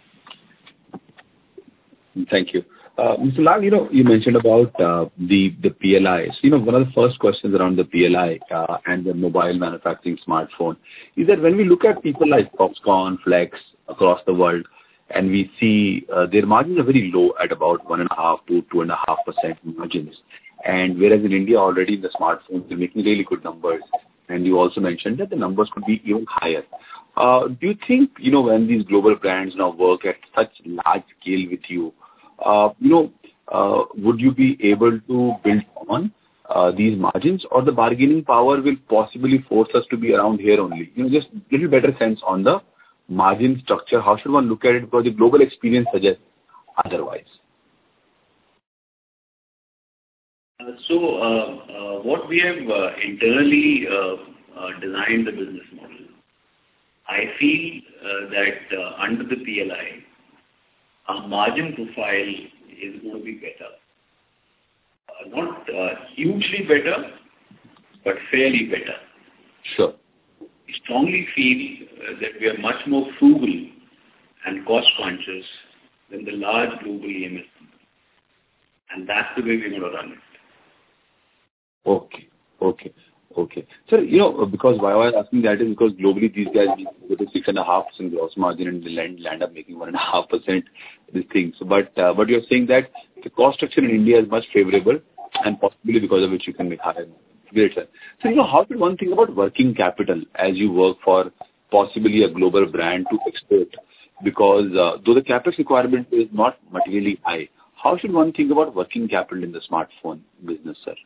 Thank you. Uh, Mister Lal, you know, you mentioned about uh, the the P L Is. You know, one of the first questions around the P L I uh, and the mobile manufacturing smartphone is that when we look at people like Foxconn, Flex across the world, and we see uh, their margins are very low at about one and a half to two and a half percent margins. And whereas in India already in the smartphones they're making really good numbers, and you also mentioned that the numbers could be even higher. Uh, do you think, you know, when these global brands now work at such large scale with you, uh, you know, uh, would you be able to build on uh, these margins, or the bargaining power will possibly force us to be around here only? You know, just a little better sense on the margin structure. How should one look at it? Because the global experience suggests otherwise. Uh, so, uh, uh, what we have uh, internally uh, uh, designed the business model, I feel uh, that uh, under the P L I, our margin profile is going to be better. Uh, not uh, hugely better, but fairly better. Sure. We strongly feel uh, that we are much more frugal and cost conscious than the large global E M S companies. And that's the way we're going to run it. Okay, okay, okay. Sir, you know, because why I was asking that is because globally these guys with a six and a half percent gross margin and they land, land up making one and a half percent this thing. So, but uh, but you're saying that the cost structure in India is much favorable, and possibly because of which you can make higher. Great, sir. So, you know, how should one think about working capital as you work for possibly a global brand to export? Because uh, though the capex requirement is not materially high, how should one think about working capital in the smartphone business, sir?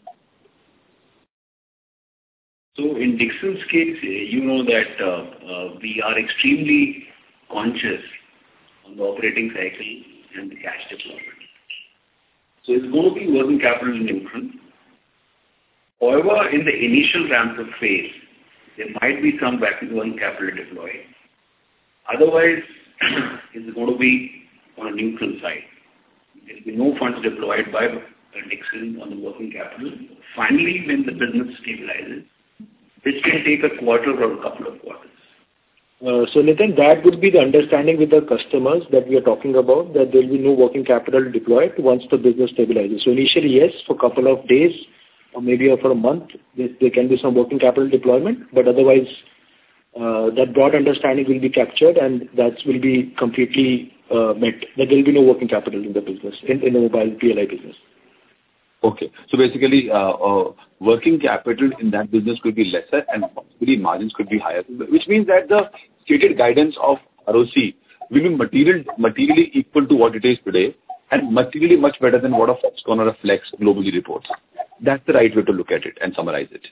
So in Dixon's case, you know that uh, uh, we are extremely conscious on the operating cycle and the cash deployment. So it's going to be working capital neutral. However, in the initial ramp-up phase, there might be some working capital deployed. Otherwise, it's going to be on a neutral side. There will be no funds deployed by Dixon on the working capital. Finally, when the business stabilizes, which can take a quarter or a couple of quarters. Uh, so Nitin, that would be the understanding with the customers that we are talking about, that there will be no working capital deployed once the business stabilizes. So initially, yes, for a couple of days or maybe for a month, there, there can be some working capital deployment, but otherwise uh, that broad understanding will be captured and that will be completely uh, met. That there will be no working capital in the business, in, in the mobile P L I business. Okay. So basically, uh, uh, working capital in that business could be lesser and possibly margins could be higher, which means that the stated guidance of R O C will be material, materially equal to what it is today and materially much better than what a Foxconn or a Flex globally reports. That's the right way to look at it and summarize it.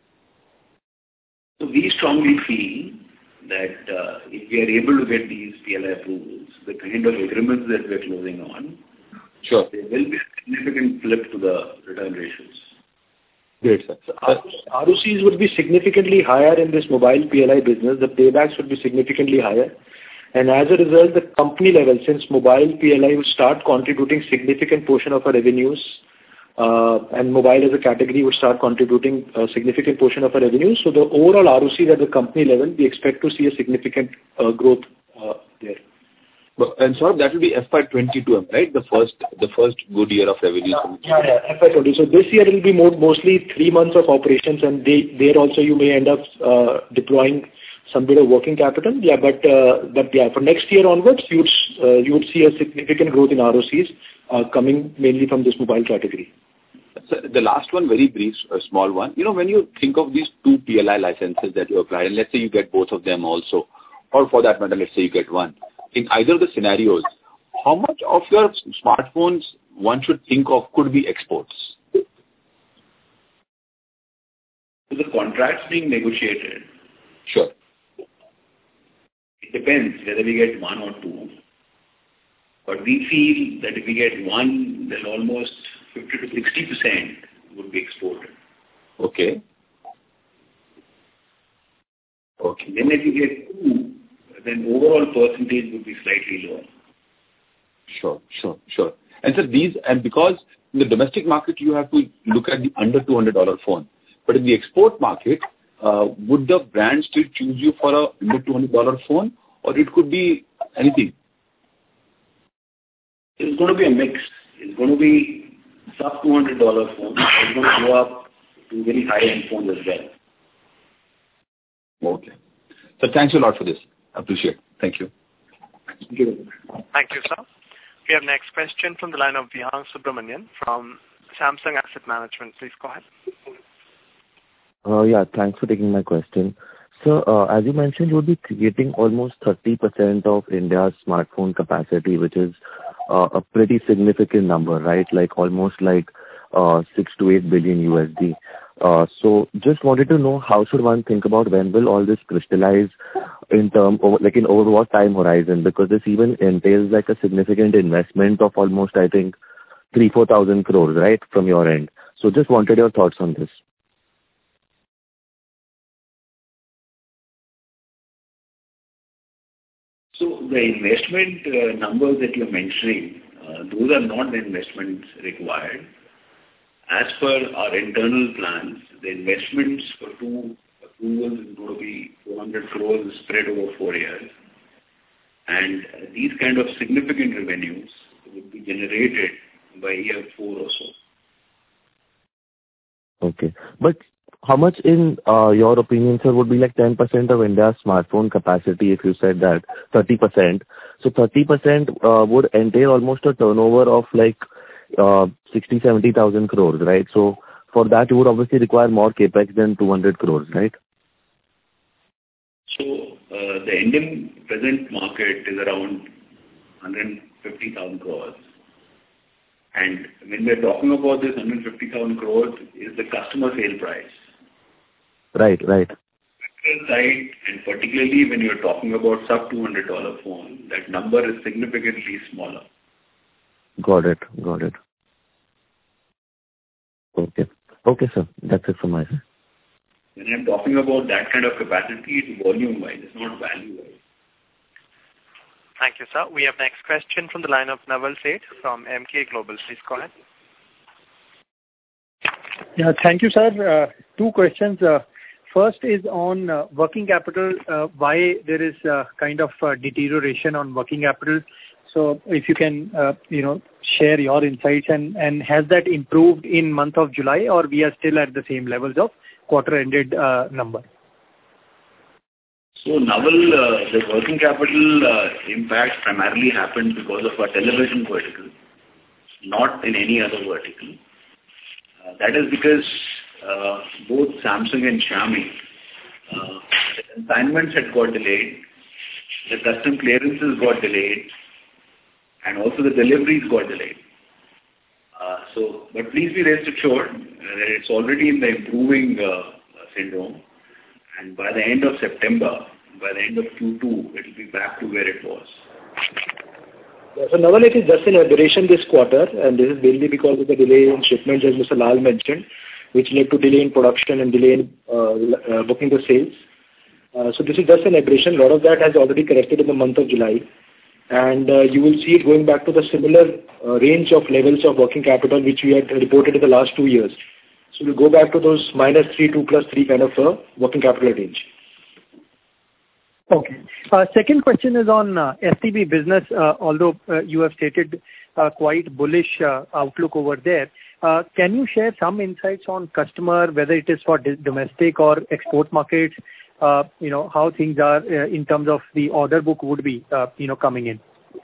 So we strongly feel that uh, if we are able to get these P L I approvals, the kind of agreements that we are closing on, sure, there will be a significant flip to the return ratios. Great, sir. So R O Cs would be significantly higher in this mobile P L I business. The paybacks would be significantly higher. And as a result, the company level, since mobile P L I will start contributing significant portion of our revenues, uh, and mobile as a category would start contributing a significant portion of our revenues. So the overall R O C at the company level, we expect to see a significant uh, growth uh, there. But, and sort of that will be F Y twenty-two, right? The first, the first good year of revenue. Yeah, yeah, F Y twenty. So this year it will be more, mostly three months of operations, and they, there also you may end up uh, deploying some bit of working capital. Yeah, but uh, but yeah, for next year onwards, you would uh, you would see a significant growth in R O Cs uh, coming mainly from this mobile category. So the last one, very brief, a small one. You know, when you think of these two P L I licenses that you applied, and let's say you get both of them also, or for that matter, let's say you get one. In either of the scenarios, how much of your smartphones one should think of could be exports? So the contracts being negotiated. Sure. It depends whether we get one or two. But we feel that if we get one, then almost fifty to sixty percent would be exported. Okay. Okay. Then if you get two, then overall percentage would be slightly lower. Sure, sure, sure. And so these, and because in the domestic market you have to look at the under two hundred dollars phone, but in the export market, uh, would the brand still choose you for a under two hundred dollars phone, or it could be anything? It's going to be a mix. It's going to be sub two hundred dollars phone. It's going to go up to very high-end phones as well. Okay. So thanks a lot for this. Appreciate it. Thank you. Thank you. Thank you, sir. We have next question from the line of Vihang Subramanian from Samsung Asset Management. Please go ahead. Uh, yeah, thanks for taking my question. So, uh, as you mentioned, you will be creating almost thirty percent of India's smartphone capacity, which is uh, a pretty significant number, right? Like almost like uh, six to eight billion U S D. Uh, so just wanted to know how should one think about when will all this crystallize in term over, like in over what time horizon, because this even entails like a significant investment of almost, I think, three, four thousand crores, right, from your end. So just wanted your thoughts on this. So the investment uh, numbers that you're mentioning, uh, those are not the investments required. As per our internal plans, the investments for two approvals is going to be four hundred crores spread over four years. And uh, these kind of significant revenues would be generated by year four or so. Okay. But how much in uh, your opinion, sir, would be like ten percent of India's smartphone capacity if you said that thirty percent? So thirty percent uh, would entail almost a turnover of like uh, sixty, seventy thousand crores, right? So for that, you would obviously require more capex than two hundred crores, right? So uh, the Indian present market is around one hundred fifty thousand crores. And when we're talking about this one hundred fifty thousand crores, is the customer sale price. Right, right. Side, and particularly when you're talking about sub two hundred dollars phone, that number is significantly smaller. Got it, got it. Okay. Okay, sir. That's it from my side. When I'm talking about that kind of capacity, it's volume-wise, it's not value-wise. Thank you, sir. We have next question from the line of Naval Seth from M K Global. Please go ahead. Yeah, thank you, sir. Uh, two questions. Uh, first is on uh, working capital, uh, why there is uh, kind of uh, deterioration on working capital. So if you can, uh, you know, share your insights, and, and has that improved in month of July, or we are still at the same levels of quarter-ended uh, number? So, Naval, uh, the working capital uh, impact primarily happened because of our television vertical, not in any other vertical. Uh, that is because uh, both Samsung and Xiaomi, uh, the consignments had got delayed, the custom clearances got delayed, and also the deliveries got delayed. Uh, so, but please be rest assured that it's already in the improving uh, syndrome. And by the end of September, by the end of Q two, it will be back to where it was. Yeah, so Naval, it is just an aberration this quarter, and this is mainly because of the delay in shipments, as Mister Lal mentioned, which led to delay in production and delay in uh, uh, booking the sales. Uh, so this is just an aberration. A lot of that has already corrected in the month of July. And uh, you will see it going back to the similar uh, range of levels of working capital which we had reported in the last two years. So we'll go back to those minus three, two plus three kind of uh, working capital range. Okay. Uh, second question is on uh, S T B business, uh, although uh, you have stated uh, quite bullish uh, outlook over there. Uh, can you share some insights on customer, whether it is for d- domestic or export markets, uh, you know, how things are uh, in terms of the order book would be, uh, you know, coming in?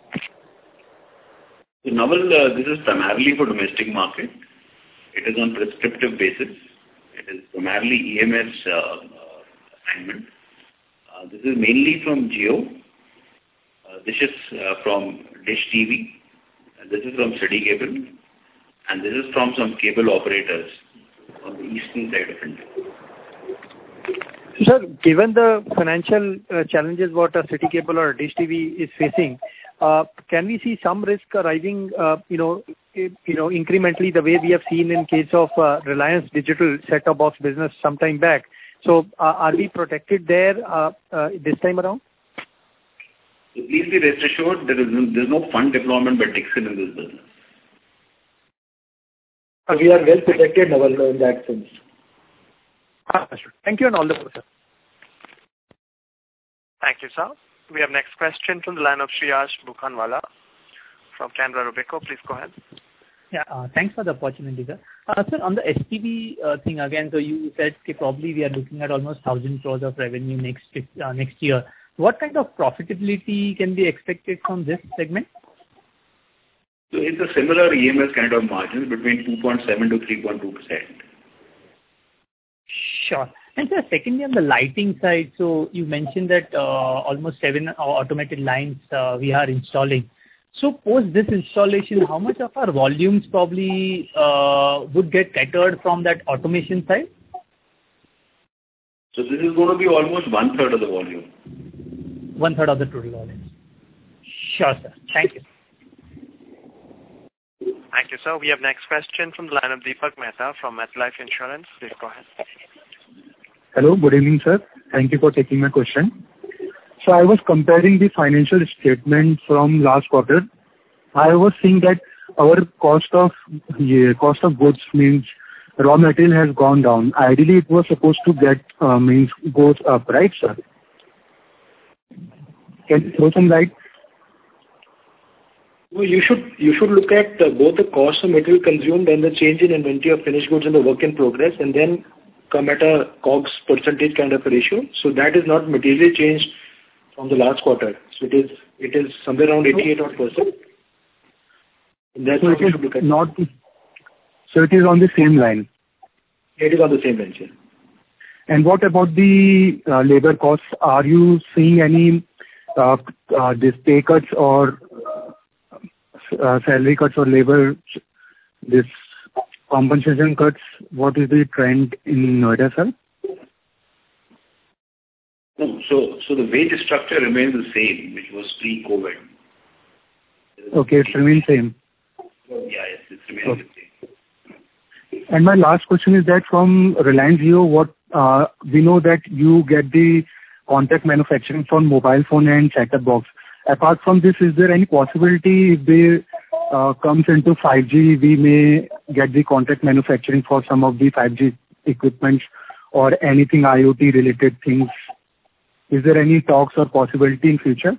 So, Naval, uh, this is primarily for domestic market. It is on prescriptive basis. It is primarily E M S uh, uh, assignment. Uh, this is mainly from Jio. Uh, this is uh, from Dish T V. And this is from City Cable. And this is from some cable operators on the eastern side of India. Sir, given the financial uh, challenges what a City Cable or a Dish T V is facing, uh, can we see some risk arising, uh, you know, you know, incrementally the way we have seen in case of uh, Reliance Digital set-top box business some time back? So, uh, are we protected there uh, uh, this time around? So please be rest assured there is no, there is no fund deployment by Dixon in this business. So we are well protected, Naval, in that sense. Thank you and all the best, sir. Thank you, sir. We have next question from the line of Shriyash Bukhanwala from Canara Robeco. Please go ahead. Yeah, uh, thanks for the opportunity, sir. Uh, sir, on the S T B uh, thing again, so you said okay, probably we are looking at almost one thousand crores of revenue next uh, next year. What kind of profitability can be expected from this segment? So it's a similar E M S kind of margins between two point seven to three point two percent. Sure. And sir, secondly, on the lighting side, so you mentioned that uh, almost seven automated lines uh, we are installing. So post this installation, how much of our volumes probably uh, would get catered from that automation side? So this is going to be almost one third of the volume. One third of the total volumes. Sure, sir. Thank you. Thank you, sir. We have next question from the line of Deepak Mehta from MetLife Insurance. Please go ahead. Hello, good evening, sir. Thank you for taking my question. So I was comparing the financial statement from last quarter. I was seeing that our cost of yeah, cost of goods means raw material has gone down. Ideally, it was supposed to get uh, means goes up, right, sir? Can you throw some light? Well, you should you should look at uh, both the cost of material consumed and the change in inventory of finished goods and the work in progress, and then come at a COGS percentage kind of a ratio. So that is not materially changed from the last quarter. So it is it is somewhere around eighty-eight odd percent. And that's so what it you is should look at. Not, so it is on the same line. It is on the same line, sir. And what about the uh, labor costs? Are you seeing any uh, uh, this pay cuts or uh, salary cuts or labor this compensation cuts? What is the trend in Noida, sir? No, so so the wage structure remains the same, which was pre-COVID. Okay, it remains same. Yeah, yes, it remains okay. the same. And my last question is that from Reliance Jio, what uh, we know that you get the contract manufacturing for mobile phone and set-top box. Apart from this, is there any possibility if they uh, comes into five G, we may get the contract manufacturing for some of the five G equipment or anything IoT related things? Is there any talks or possibility in future?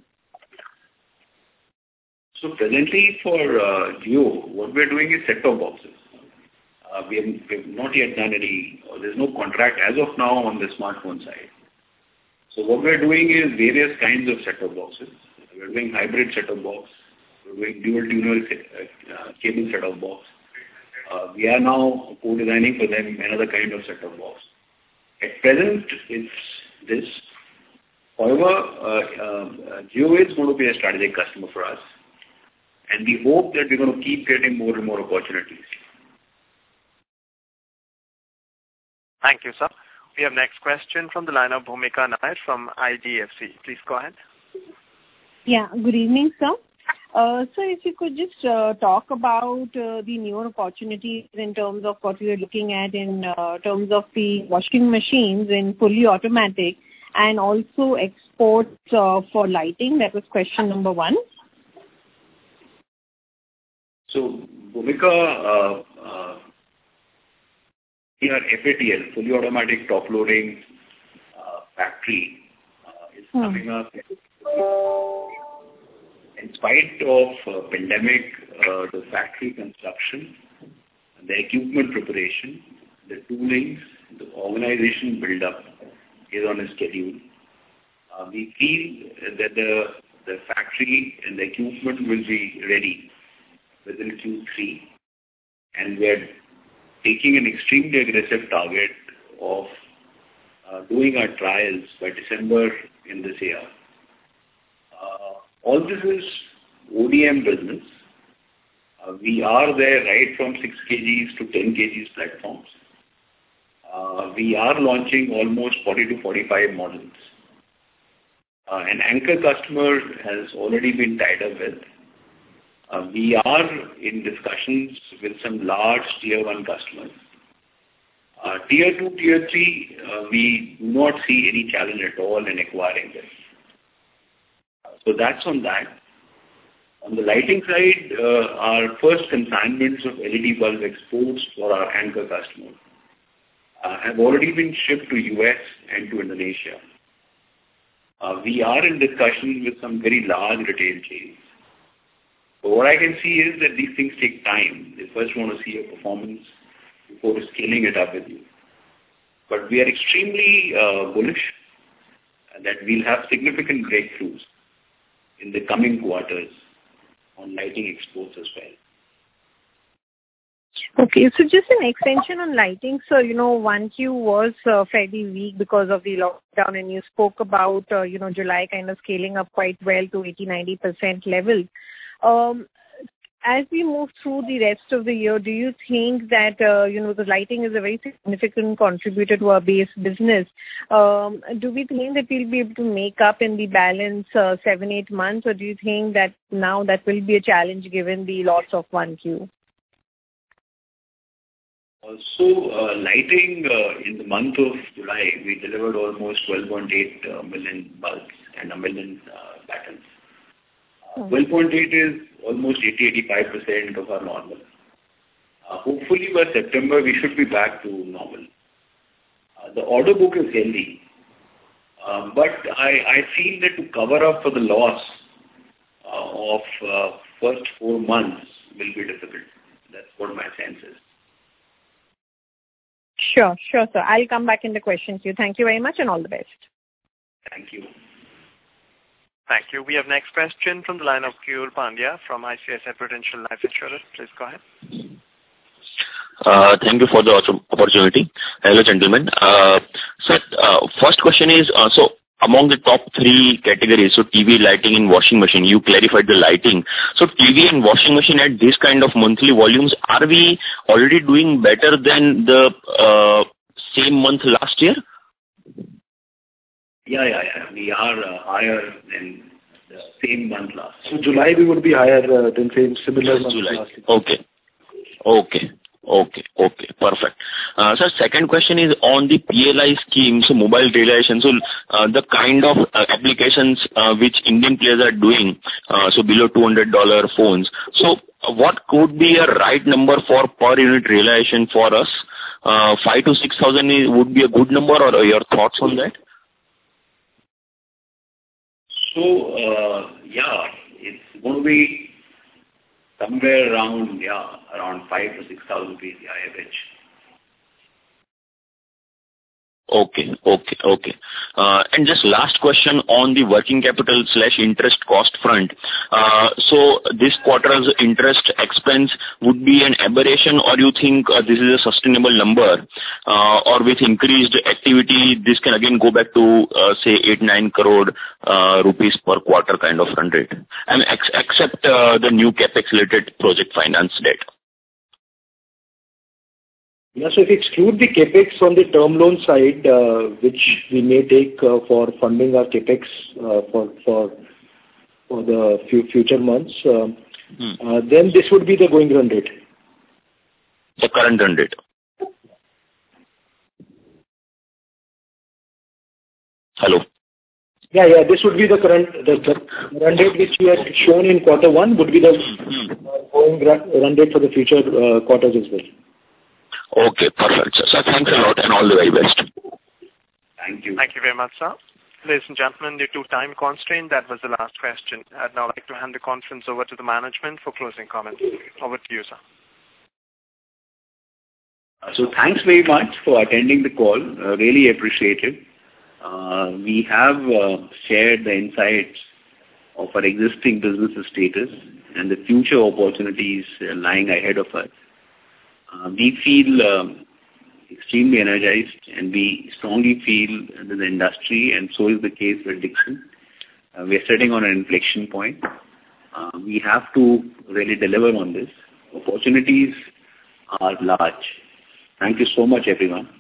So presently for uh, Jio, what we are doing is set-top boxes. Uh, we, have, we have not yet done any, uh, there's no contract as of now on the smartphone side. So what we are doing is various kinds of set-top boxes. We are doing hybrid set-top box. We are doing dual tuner uh, cable set-top box. Uh, we are now co-designing for them another kind of set-top box. At present, it's this. However, uh, uh, Jio is going to be a strategic customer for us. And we hope that we're going to keep getting more and more opportunities. Thank you, sir. We have next question from the line of Bhumika Nair from I D F C. Please go ahead. Yeah, good evening, sir. Uh, so if you could just uh, talk about uh, the newer opportunities in terms of what we are looking at in uh, terms of the washing machines in fully automatic and also exports uh, for lighting. That was question number one. So, Bhumika, uh, uh, we are F A T L, fully automatic top loading uh, factory, uh, is coming up. In spite of uh, pandemic, uh, the factory construction, the equipment preparation, the toolings, the organization build-up is on a schedule. Uh, we feel that the the factory and the equipment will be ready within Q three, and we are taking an extremely aggressive target of uh, doing our trials by December in this year. Uh, all this is O D M business. Uh, we are there right from six kilograms to ten kilograms platforms. Uh, we are launching almost forty to forty-five models. Uh, an anchor customer has already been tied up with. Uh, we are in discussions with some large tier one customers. Uh, tier two, tier three, uh, we do not see any challenge at all in acquiring this. Uh, so that's on that. On the lighting side, uh, our first consignments of L E D bulb exports for our anchor customer uh, have already been shipped to U S and to Indonesia. Uh, we are in discussions with some very large retail chains. But what I can see is that these things take time. They first want to see a performance before scaling it up with you. But we are extremely uh, bullish that we'll have significant breakthroughs in the coming quarters on lighting exports as well. Okay, so just an extension on lighting. So, you know, one Q was uh, fairly weak because of the lockdown, and you spoke about, uh, you know, July kind of scaling up quite well to eighty to ninety percent level. Um, as we move through the rest of the year, do you think that, uh, you know, the lighting is a very significant contributor to our base business? Um, do we think that we'll be able to make up in the balance uh, seven, eight months, or do you think that now that will be a challenge given the loss of one Q? Also, uh, lighting uh, in the month of July, we delivered almost twelve point eight uh, million bulbs and a million uh, patterns. Uh, twelve point eight is almost eighty to eighty-five percent of our normal. Uh, hopefully by September, we should be back to normal. Uh, the order book is healthy, uh, but I, I feel that to cover up for the loss uh, of uh, first four months will be difficult. That's what my sense is. Sure, sure, sir. I'll come back in the question queue. Thank you very much and all the best. Thank you. Thank you. We have next question from the line of Keyur Pandya from I C I C I Prudential Life Insurance. Please go ahead. Uh, thank you for the opportunity. Hello, gentlemen. Uh, sir, uh, first question is, uh, so among the top three categories, so T V, lighting and washing machine, you clarified the lighting. So T V and washing machine at this kind of monthly volumes, are we already doing better than the uh, same month last year? Yeah, yeah, yeah. We are uh, higher than the same month last year. So July we would be higher uh, than same similar month July. last year. Okay. Okay. Okay, okay, perfect. Uh, sir, second question is on the P L I scheme, so mobile realization, so uh, the kind of uh, applications uh, which Indian players are doing, uh, so below two hundred dollars phones. So uh, what could be a right number for per unit realization for us? Uh, five to six thousand would be a good number, or your thoughts on that? So, uh, yeah, it's going to be somewhere around, yeah, around five to six thousand rupees, the average. Okay, okay, okay. Uh, and just last question on the working capital slash interest cost front. Uh, so this quarter's interest expense would be an aberration, or you think uh, this is a sustainable number, uh, or with increased activity, this can again go back to uh, say eight nine crore uh, rupees per quarter kind of run rate, and ex- except uh, the new capex related project finance debt. Yeah, so if you exclude the capex from the term loan side, uh, which we may take uh, for funding our capex uh, for for for the few future months, uh, hmm. uh, then this would be the going run rate. The current run rate. Hello. Yeah, yeah. This would be the current the, the run rate which we had shown in quarter one would be the hmm. uh, going run, run rate for the future uh, quarters as well. Okay, perfect. Sir, thanks a lot and all the very best. Thank you. Thank you very much, sir. Ladies and gentlemen, due to time constraint, that was the last question. I'd now like to hand the conference over to the management for closing comments. Over to you, sir. So thanks very much for attending the call. Uh, really appreciate it. Uh, we have uh, shared the insights of our existing business status and the future opportunities uh, lying ahead of us. Uh, we feel um, extremely energized, and we strongly feel that the industry, and so is the case with Dixon, uh, we are sitting on an inflection point. Uh, we have to really deliver on this. Opportunities are large. Thank you so much, everyone.